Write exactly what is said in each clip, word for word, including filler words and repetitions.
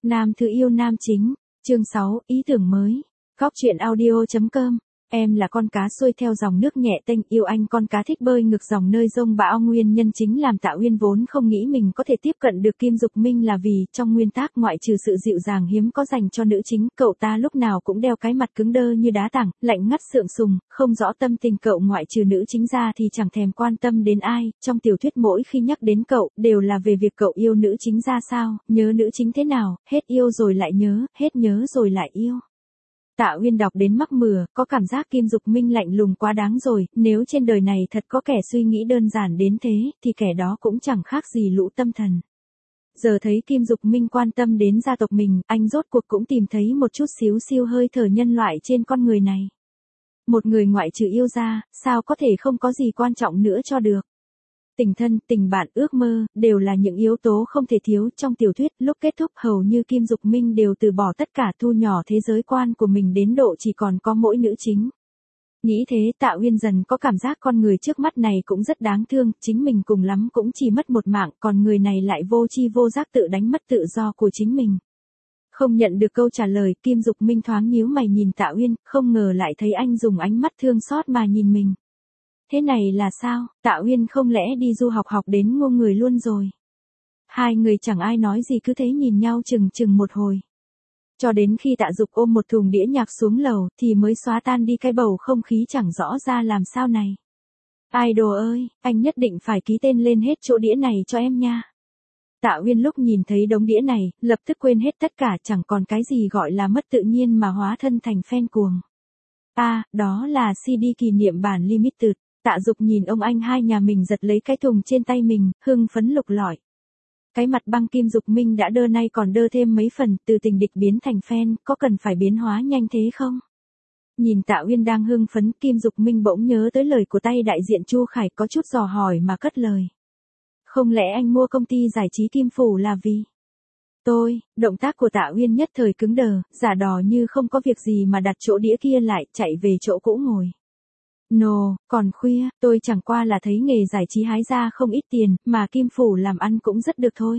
Nam thư yêu nam chính, chương sáu, ý tưởng mới. Góc truyện audio chấm com. Em là con cá xuôi theo dòng nước nhẹ tênh, yêu anh con cá thích bơi ngược dòng nơi rông bão. Nguyên nhân chính làm Tạ Uyên vốn không nghĩ mình có thể tiếp cận được Kim Dục Minh là vì, trong nguyên tác ngoại trừ sự dịu dàng hiếm có dành cho nữ chính, cậu ta lúc nào cũng đeo cái mặt cứng đơ như đá tảng, lạnh ngắt sượng sùng, không rõ tâm tình cậu ngoại trừ nữ chính ra thì chẳng thèm quan tâm đến ai. Trong tiểu thuyết mỗi khi nhắc đến cậu, đều là về việc cậu yêu nữ chính ra sao, nhớ nữ chính thế nào, hết yêu rồi lại nhớ, hết nhớ rồi lại yêu. Tạ Uyên đọc đến mắc mửa, có cảm giác Kim Dục Minh lạnh lùng quá đáng rồi, nếu trên đời này thật có kẻ suy nghĩ đơn giản đến thế, thì kẻ đó cũng chẳng khác gì lũ tâm thần. Giờ thấy Kim Dục Minh quan tâm đến gia tộc mình, anh rốt cuộc cũng tìm thấy một chút xíu siêu hơi thở nhân loại trên con người này. Một người ngoại trừ yêu ra, sao có thể không có gì quan trọng nữa cho được. Tình thân, tình bạn, ước mơ, đều là những yếu tố không thể thiếu trong tiểu thuyết. Lúc kết thúc hầu như Kim Dục Minh đều từ bỏ tất cả, thu nhỏ thế giới quan của mình đến độ chỉ còn có mỗi nữ chính. Nghĩ thế Tạ Uyên dần có cảm giác con người trước mắt này cũng rất đáng thương, chính mình cùng lắm cũng chỉ mất một mạng, còn người này lại vô tri vô giác tự đánh mất tự do của chính mình. Không nhận được câu trả lời, Kim Dục Minh thoáng nhíu mày nhìn Tạ Uyên, không ngờ lại thấy anh dùng ánh mắt thương xót mà nhìn mình. Thế này là sao, Tạ Uyên không lẽ đi du học học đến ngô người luôn rồi. Hai người chẳng ai nói gì cứ thế nhìn nhau chừng chừng một hồi. Cho đến khi Tạ Dục ôm một thùng đĩa nhạc xuống lầu thì mới xóa tan đi cái bầu không khí chẳng rõ ra làm sao này. Idol ơi, anh nhất định phải ký tên lên hết chỗ đĩa này cho em nha. Tạ Uyên lúc nhìn thấy đống đĩa này, lập tức quên hết tất cả, chẳng còn cái gì gọi là mất tự nhiên mà hóa thân thành fan cuồng. À, đó là xê đê kỷ niệm bản limited. Tạ Dục nhìn ông anh hai nhà mình giật lấy cái thùng trên tay mình, hưng phấn lục lọi. Cái mặt băng Kim Dục Minh đã đơ nay còn đơ thêm mấy phần, từ tình địch biến thành fan, có cần phải biến hóa nhanh thế không? Nhìn Tạ Uyên đang hưng phấn, Kim Dục Minh bỗng nhớ tới lời của tay đại diện Chu Khải, có chút dò hỏi mà cất lời. Không lẽ anh mua công ty giải trí Kim Phủ là vì... Tôi, động tác của Tạ Uyên nhất thời cứng đờ, giả đò như không có việc gì mà đặt chỗ đĩa kia lại, chạy về chỗ cũ ngồi. No, còn khuya, tôi chẳng qua là thấy nghề giải trí hái ra không ít tiền, mà Kim Phủ làm ăn cũng rất được thôi.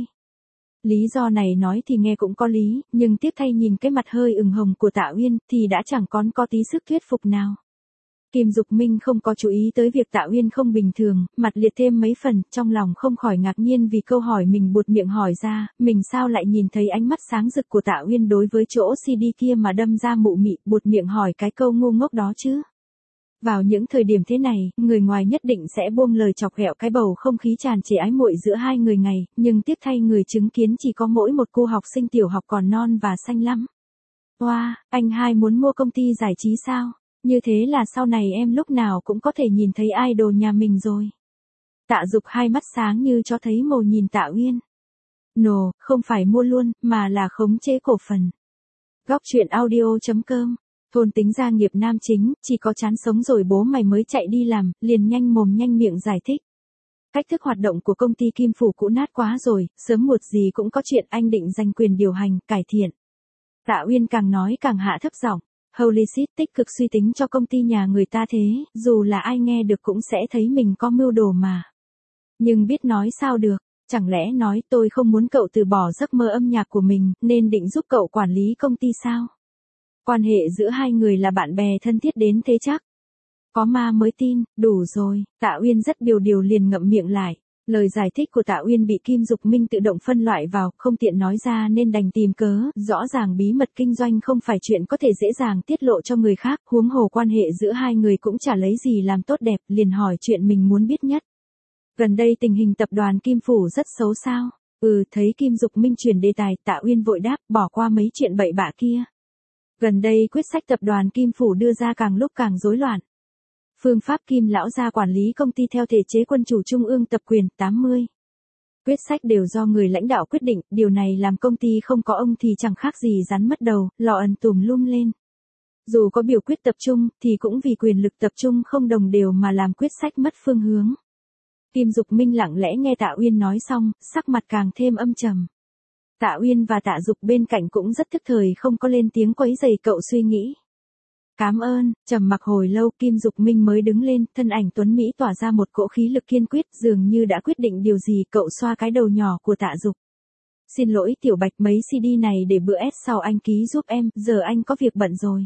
Lý do này nói thì nghe cũng có lý, nhưng tiếp thay nhìn cái mặt hơi ửng hồng của Tạ Uyên thì đã chẳng còn có tí sức thuyết phục nào. Kim Dục Minh không có chú ý tới việc Tạ Uyên không bình thường, mặt liệt thêm mấy phần, trong lòng không khỏi ngạc nhiên vì câu hỏi mình buột miệng hỏi ra, mình sao lại nhìn thấy ánh mắt sáng rực của Tạ Uyên đối với chỗ xê đê kia mà đâm ra mụ mị, buột miệng hỏi cái câu ngu ngốc đó chứ. Vào những thời điểm thế này, người ngoài nhất định sẽ buông lời chọc ghẹo cái bầu không khí tràn trề ái muội giữa hai người ngày, nhưng tiếp thay người chứng kiến chỉ có mỗi một cô học sinh tiểu học còn non và xanh lắm. Wow, anh hai muốn mua công ty giải trí sao? Như thế là sau này em lúc nào cũng có thể nhìn thấy idol nhà mình rồi. Tạ Dục hai mắt sáng như cho thấy mồ nhìn Tạ Uyên. No, không phải mua luôn, mà là khống chế cổ phần. Góc truyện audio chấm com. Thôn tính gia nghiệp nam chính, chỉ có chán sống rồi bố mày mới chạy đi làm, liền nhanh mồm nhanh miệng giải thích. Cách thức hoạt động của công ty Kim Phủ cũ nát quá rồi, sớm muộn gì cũng có chuyện anh định giành quyền điều hành, cải thiện. Tạ Uyên càng nói càng hạ thấp giọng. Holy shit, tích cực suy tính cho công ty nhà người ta thế, dù là ai nghe được cũng sẽ thấy mình có mưu đồ mà. Nhưng biết nói sao được, chẳng lẽ nói tôi không muốn cậu từ bỏ giấc mơ âm nhạc của mình, nên định giúp cậu quản lý công ty sao? Quan hệ giữa hai người là bạn bè thân thiết đến thế chắc. Có ma mới tin, đủ rồi, Tạ Uyên rất điều điều liền ngậm miệng lại. Lời giải thích của Tạ Uyên bị Kim Dục Minh tự động phân loại vào, không tiện nói ra nên đành tìm cớ, rõ ràng bí mật kinh doanh không phải chuyện có thể dễ dàng tiết lộ cho người khác, huống hồ quan hệ giữa hai người cũng chả lấy gì làm tốt đẹp, liền hỏi chuyện mình muốn biết nhất. Gần đây tình hình tập đoàn Kim Phủ rất xấu sao? Ừ, thấy Kim Dục Minh chuyển đề tài, Tạ Uyên vội đáp, bỏ qua mấy chuyện bậy bạ kia. Gần đây quyết sách tập đoàn Kim Phủ đưa ra càng lúc càng rối loạn. Phương pháp Kim lão gia quản lý công ty theo thể chế quân chủ trung ương tập quyền tám mươi. Quyết sách đều do người lãnh đạo quyết định, điều này làm công ty không có ông thì chẳng khác gì rắn mất đầu, lò ẩn tùm lum lên. Dù có biểu quyết tập trung, thì cũng vì quyền lực tập trung không đồng đều mà làm quyết sách mất phương hướng. Kim Dục Minh lặng lẽ nghe Tạ Uyên nói xong, sắc mặt càng thêm âm trầm. Tạ Uyên và Tạ Dục bên cạnh cũng rất thức thời không có lên tiếng quấy rầy cậu suy nghĩ. Cảm ơn, trầm mặc hồi lâu Kim Dục Minh mới đứng lên, thân ảnh tuấn Mỹ tỏa ra một cỗ khí lực kiên quyết, dường như đã quyết định điều gì, cậu xoa cái đầu nhỏ của Tạ Dục. Xin lỗi Tiểu Bạch, mấy xê đê này để bữa S sau anh ký giúp em, giờ anh có việc bận rồi.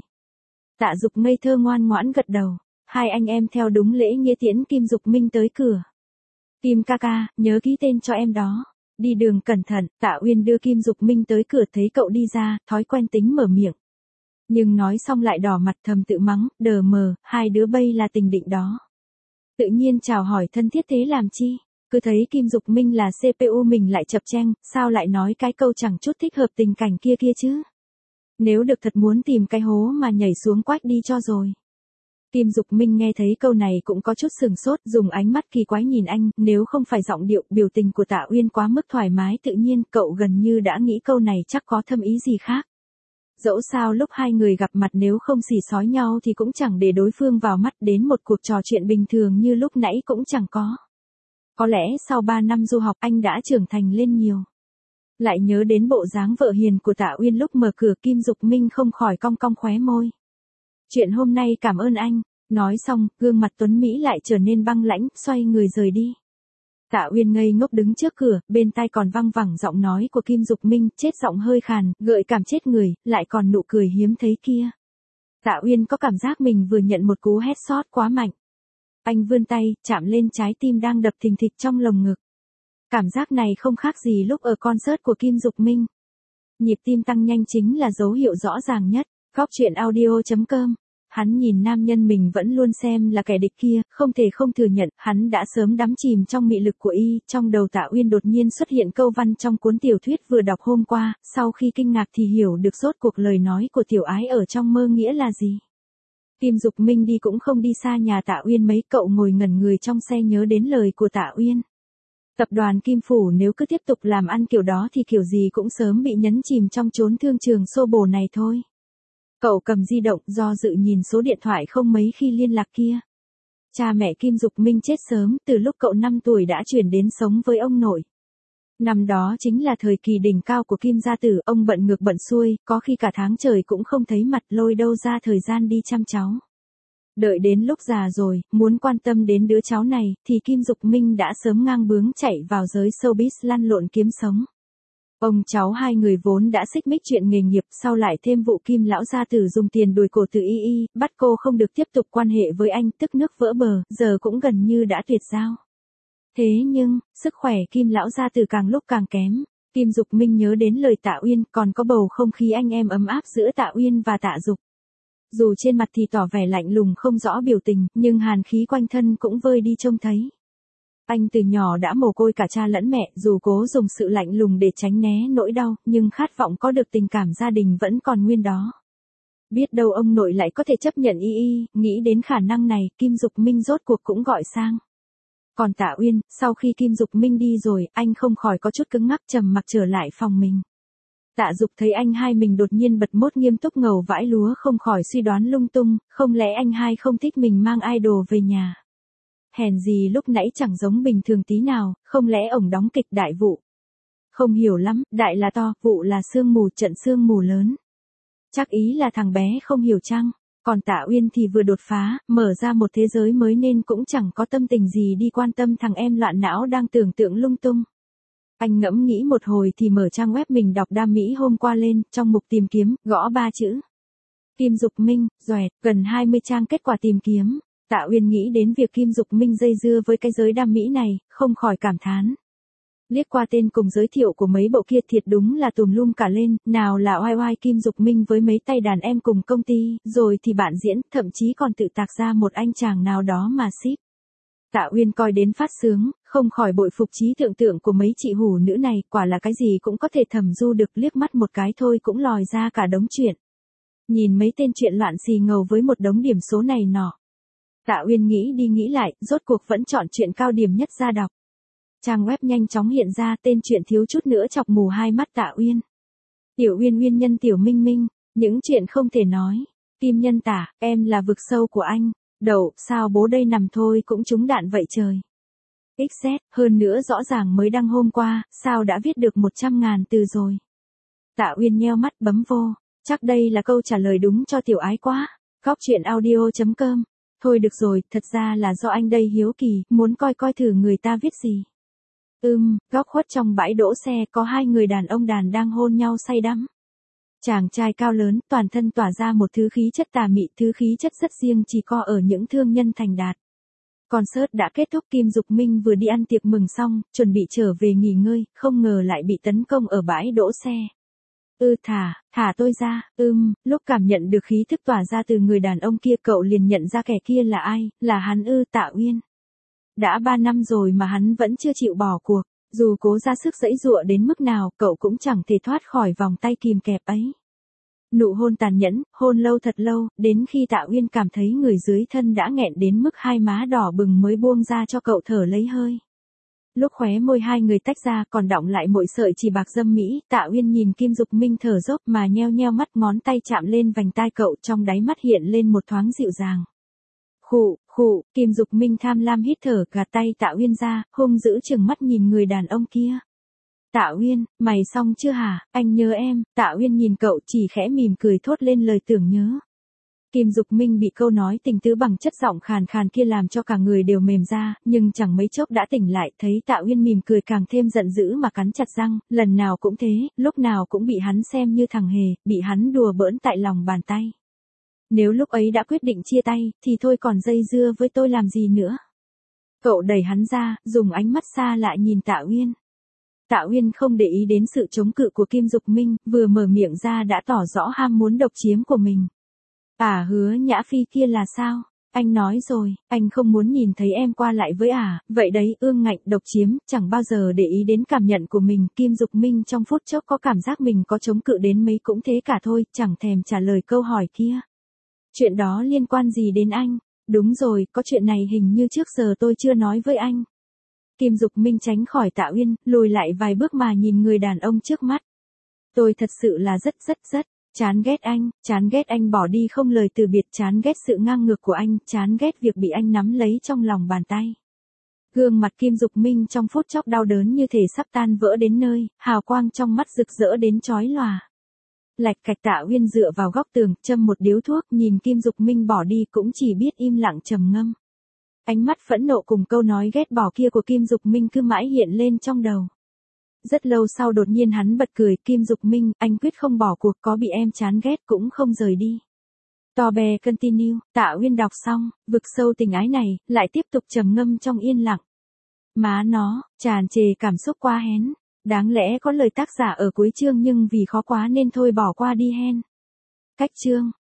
Tạ Dục ngây thơ ngoan ngoãn gật đầu. Hai anh em theo đúng lễ nghĩa tiễn Kim Dục Minh tới cửa. Kim ca ca, nhớ ký tên cho em đó. Đi đường cẩn thận. Tạ Uyên đưa Kim Dục Minh tới cửa, thấy cậu đi ra, thói quen tính mở miệng. Nhưng nói xong lại đỏ mặt thầm tự mắng, đờ mờ, hai đứa bây là tình định đó. Tự nhiên chào hỏi thân thiết thế làm chi? Cứ thấy Kim Dục Minh là xê pê u mình lại chập cheng, sao lại nói cái câu chẳng chút thích hợp tình cảnh kia kia chứ? Nếu được thật muốn tìm cái hố mà nhảy xuống quách đi cho rồi. Kim Dục Minh nghe thấy câu này cũng có chút sừng sốt, dùng ánh mắt kỳ quái nhìn anh, nếu không phải giọng điệu, biểu tình của Tạ Uyên quá mức thoải mái tự nhiên, cậu gần như đã nghĩ câu này chắc có thâm ý gì khác. Dẫu sao lúc hai người gặp mặt nếu không xì xói nhau thì cũng chẳng để đối phương vào mắt, đến một cuộc trò chuyện bình thường như lúc nãy cũng chẳng có. Có lẽ sau ba năm du học anh đã trưởng thành lên nhiều. Lại nhớ đến bộ dáng vợ hiền của Tạ Uyên lúc mở cửa, Kim Dục Minh không khỏi cong cong khóe môi. Chuyện hôm nay cảm ơn anh. Nói xong, gương mặt Tuấn Mỹ lại trở nên băng lãnh, xoay người rời đi. Tạ Uyên ngây ngốc đứng trước cửa, bên tai còn văng vẳng giọng nói của Kim Dục Minh, chết giọng hơi khàn, gợi cảm chết người, lại còn nụ cười hiếm thấy kia. Tạ Uyên có cảm giác mình vừa nhận một cú headshot quá mạnh. Anh vươn tay, chạm lên trái tim đang đập thình thịch trong lồng ngực. Cảm giác này không khác gì lúc ở concert của Kim Dục Minh. Nhịp tim tăng nhanh chính là dấu hiệu rõ ràng nhất. Góc truyện audio chấm com. Hắn nhìn nam nhân mình vẫn luôn xem là kẻ địch kia, không thể không thừa nhận, hắn đã sớm đắm chìm trong mị lực của y. Trong đầu Tạ Uyên đột nhiên xuất hiện câu văn trong cuốn tiểu thuyết vừa đọc hôm qua, sau khi kinh ngạc thì hiểu được rốt cuộc lời nói của tiểu ái ở trong mơ nghĩa là gì. Kim Dục Minh đi cũng không đi xa nhà Tạ Uyên mấy, cậu ngồi ngẩn người trong xe nhớ đến lời của Tạ Uyên. Tập đoàn Kim Phủ nếu cứ tiếp tục làm ăn kiểu đó thì kiểu gì cũng sớm bị nhấn chìm trong chốn thương trường xô bồ này thôi. Cậu cầm di động do dự nhìn số điện thoại không mấy khi liên lạc kia. Cha mẹ Kim Dục Minh chết sớm, từ lúc cậu năm tuổi đã chuyển đến sống với ông nội. Năm đó chính là thời kỳ đỉnh cao của Kim gia tử, ông bận ngược bận xuôi, có khi cả tháng trời cũng không thấy mặt, lôi đâu ra thời gian đi chăm cháu. Đợi đến lúc già rồi, muốn quan tâm đến đứa cháu này, thì Kim Dục Minh đã sớm ngang bướng chạy vào giới showbiz lăn lộn kiếm sống. Ông cháu hai người vốn đã xích mích chuyện nghề nghiệp, sau lại thêm vụ Kim lão gia tử dùng tiền đuổi cổ Từ Y Y, bắt cô không được tiếp tục quan hệ với anh, tức nước vỡ bờ, giờ cũng gần như đã tuyệt giao. Thế nhưng, sức khỏe Kim lão gia tử càng lúc càng kém. Kim Dục Minh nhớ đến lời Tạ Uyên, còn có bầu không khí anh em ấm áp giữa Tạ Uyên và Tạ Dục. Dù trên mặt thì tỏ vẻ lạnh lùng không rõ biểu tình, nhưng hàn khí quanh thân cũng vơi đi trông thấy. Anh từ nhỏ đã mồ côi cả cha lẫn mẹ, dù cố dùng sự lạnh lùng để tránh né nỗi đau, nhưng khát vọng có được tình cảm gia đình vẫn còn nguyên đó. Biết đâu ông nội lại có thể chấp nhận Y Y, nghĩ đến khả năng này, Kim Dục Minh rốt cuộc cũng gọi sang. Còn Tạ Uyên, sau khi Kim Dục Minh đi rồi, anh không khỏi có chút cứng ngắc, trầm mặc trở lại phòng mình. Tạ Dục thấy anh hai mình đột nhiên bật mốt nghiêm túc ngầu vãi lúa, không khỏi suy đoán lung tung, không lẽ anh hai không thích mình mang idol về nhà. Hèn gì lúc nãy chẳng giống bình thường tí nào, không lẽ ổng đóng kịch đại vụ. Không hiểu lắm, đại là to, vụ là sương mù, trận sương mù lớn. Chắc ý là thằng bé không hiểu chăng. Còn Tạ Uyên thì vừa đột phá, mở ra một thế giới mới nên cũng chẳng có tâm tình gì đi quan tâm thằng em loạn não đang tưởng tượng lung tung. Anh ngẫm nghĩ một hồi thì mở trang web mình đọc đam mỹ hôm qua lên, trong mục tìm kiếm, gõ ba chữ. Kim Dục Minh, doẹt, gần hai mươi trang kết quả tìm kiếm. Tạ Uyên nghĩ đến việc Kim Dục Minh dây dưa với cái giới đam mỹ này, không khỏi cảm thán. Liếc qua tên cùng giới thiệu của mấy bộ kia thiệt đúng là tùm lum cả lên, nào là oai oai Kim Dục Minh với mấy tay đàn em cùng công ty, rồi thì bạn diễn, thậm chí còn tự tạc ra một anh chàng nào đó mà ship. Tạ Uyên coi đến phát sướng, không khỏi bội phục trí tưởng tượng của mấy chị hủ nữ này, quả là cái gì cũng có thể thầm du được, liếc mắt một cái thôi cũng lòi ra cả đống chuyện. Nhìn mấy tên chuyện loạn xì ngầu với một đống điểm số này nọ. Tạ Uyên nghĩ đi nghĩ lại, rốt cuộc vẫn chọn chuyện cao điểm nhất ra đọc. Trang web nhanh chóng hiện ra, tên chuyện thiếu chút nữa chọc mù hai mắt Tạ Uyên. Tiểu Uyên Uyên nhân Tiểu Minh Minh, những chuyện không thể nói. Kim Nhân tả, em là vực sâu của anh. Đậu, sao bố đây nằm thôi cũng trúng đạn vậy trời. ích dét, hơn nữa rõ ràng mới đăng hôm qua, sao đã viết được một trăm ngàn từ rồi. Tạ Uyên nheo mắt bấm vô, chắc đây là câu trả lời đúng cho tiểu ái quá. Góc truyện audio chấm com. Thôi được rồi, thật ra là do anh đây hiếu kỳ, muốn coi coi thử người ta viết gì. Ừm, góc khuất trong bãi đỗ xe có hai người đàn ông đàn đang hôn nhau say đắm. Chàng trai cao lớn, toàn thân tỏa ra một thứ khí chất tà mị, thứ khí chất rất riêng chỉ có ở những thương nhân thành đạt. Concert đã kết thúc, Kim Dục Minh vừa đi ăn tiệc mừng xong, chuẩn bị trở về nghỉ ngơi, không ngờ lại bị tấn công ở bãi đỗ xe. Ư thả, thả tôi ra, ưm, lúc cảm nhận được khí thức tỏa ra từ người đàn ông kia cậu liền nhận ra kẻ kia là ai, là hắn ư Tạ Uyên. Đã ba năm rồi mà hắn vẫn chưa chịu bỏ cuộc, dù cố ra sức giãy giụa đến mức nào cậu cũng chẳng thể thoát khỏi vòng tay kìm kẹp ấy. Nụ hôn tàn nhẫn, hôn lâu thật lâu, đến khi Tạ Uyên cảm thấy người dưới thân đã nghẹn đến mức hai má đỏ bừng mới buông ra cho cậu thở lấy hơi. Lúc khóe môi hai người tách ra còn đọng lại mỗi sợi chỉ bạc dâm mỹ, Tạ Uyên nhìn Kim Dục Minh thở dốc mà nheo nheo mắt, ngón tay chạm lên vành tai cậu, trong đáy mắt hiện lên một thoáng dịu dàng. Khụ, khụ, Kim Dục Minh tham lam hít thở, gạt tay Tạ Uyên ra, hung dữ trừng mắt nhìn người đàn ông kia. Tạ Uyên, mày xong chưa hả, anh nhớ em. Tạ Uyên nhìn cậu chỉ khẽ mỉm cười thốt lên lời tưởng nhớ. Kim Dục Minh bị câu nói tình tứ bằng chất giọng khàn khàn kia làm cho cả người đều mềm ra, nhưng chẳng mấy chốc đã tỉnh lại, thấy Tạ Uyên mỉm cười càng thêm giận dữ mà cắn chặt răng, lần nào cũng thế, lúc nào cũng bị hắn xem như thằng hề, bị hắn đùa bỡn tại lòng bàn tay. Nếu lúc ấy đã quyết định chia tay, thì thôi còn dây dưa với tôi làm gì nữa. Cậu đẩy hắn ra, dùng ánh mắt xa lại nhìn Tạ Uyên. Tạ Uyên không để ý đến sự chống cự của Kim Dục Minh, vừa mở miệng ra đã tỏ rõ ham muốn độc chiếm của mình. À Hứa Nhã Phi kia là sao? Anh nói rồi, anh không muốn nhìn thấy em qua lại với ả, à, vậy đấy, ương ngạnh độc chiếm, chẳng bao giờ để ý đến cảm nhận của mình. Kim Dục Minh trong phút chốc có cảm giác mình có chống cự đến mấy cũng thế cả thôi, chẳng thèm trả lời câu hỏi kia. Chuyện đó liên quan gì đến anh? Đúng rồi, có chuyện này hình như trước giờ tôi chưa nói với anh. Kim Dục Minh tránh khỏi Tạ Uyên, lùi lại vài bước mà nhìn người đàn ông trước mắt. Tôi thật sự là rất rất rất chán ghét anh, chán ghét anh bỏ đi không lời từ biệt, chán ghét sự ngang ngược của anh, chán ghét việc bị anh nắm lấy trong lòng bàn tay. Gương mặt Kim Dục Minh trong phút chốc đau đớn như thể sắp tan vỡ đến nơi, hào quang trong mắt rực rỡ đến chói lòa. Lạch cạch. Tạ Uyên dựa vào góc tường, châm một điếu thuốc, nhìn Kim Dục Minh bỏ đi cũng chỉ biết im lặng trầm ngâm. Ánh mắt phẫn nộ cùng câu nói ghét bỏ kia của Kim Dục Minh cứ mãi hiện lên trong đầu. Rất lâu sau đột nhiên hắn bật cười, Kim Dục Minh, anh quyết không bỏ cuộc, có bị em chán ghét cũng không rời đi. To be continue. Tạ Uyên đọc xong, vực sâu tình ái này, lại tiếp tục trầm ngâm trong yên lặng. Má nó, tràn trề cảm xúc quá hén. Đáng lẽ có lời tác giả ở cuối chương nhưng vì khó quá nên thôi bỏ qua đi hen. Cách chương.